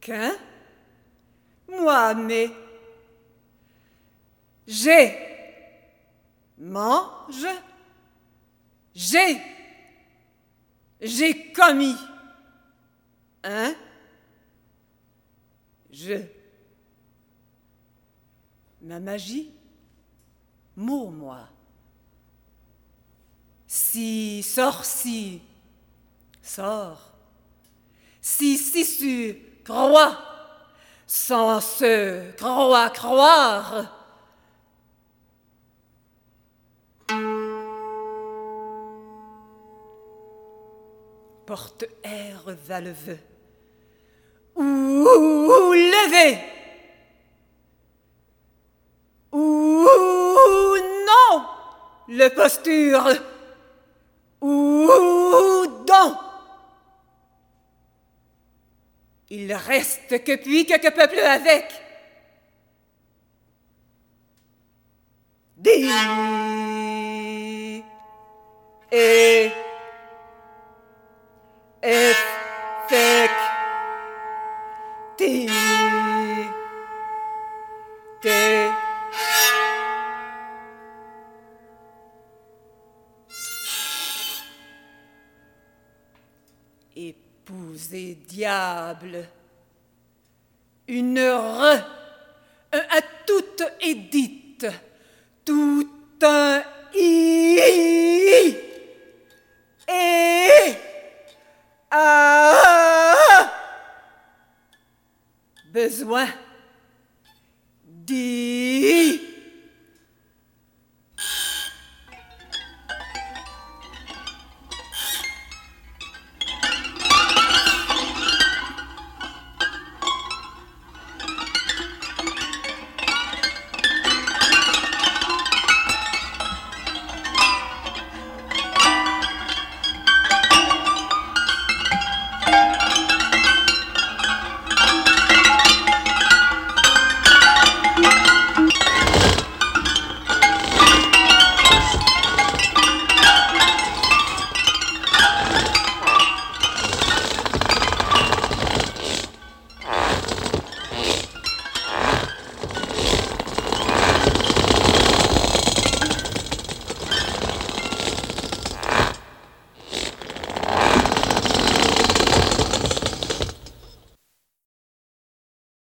Qu'un, moi, mais j'ai, mange, j'ai commis, un, je. Ma magie, mot, moi. Si, sort. Si, su, crois, sans se croire. Porte-air valeveux, ou levé, ou non, le posture, ou don. Il reste que puis que peuple avec. Dis et effecti te épouser diable, une un à toute édite.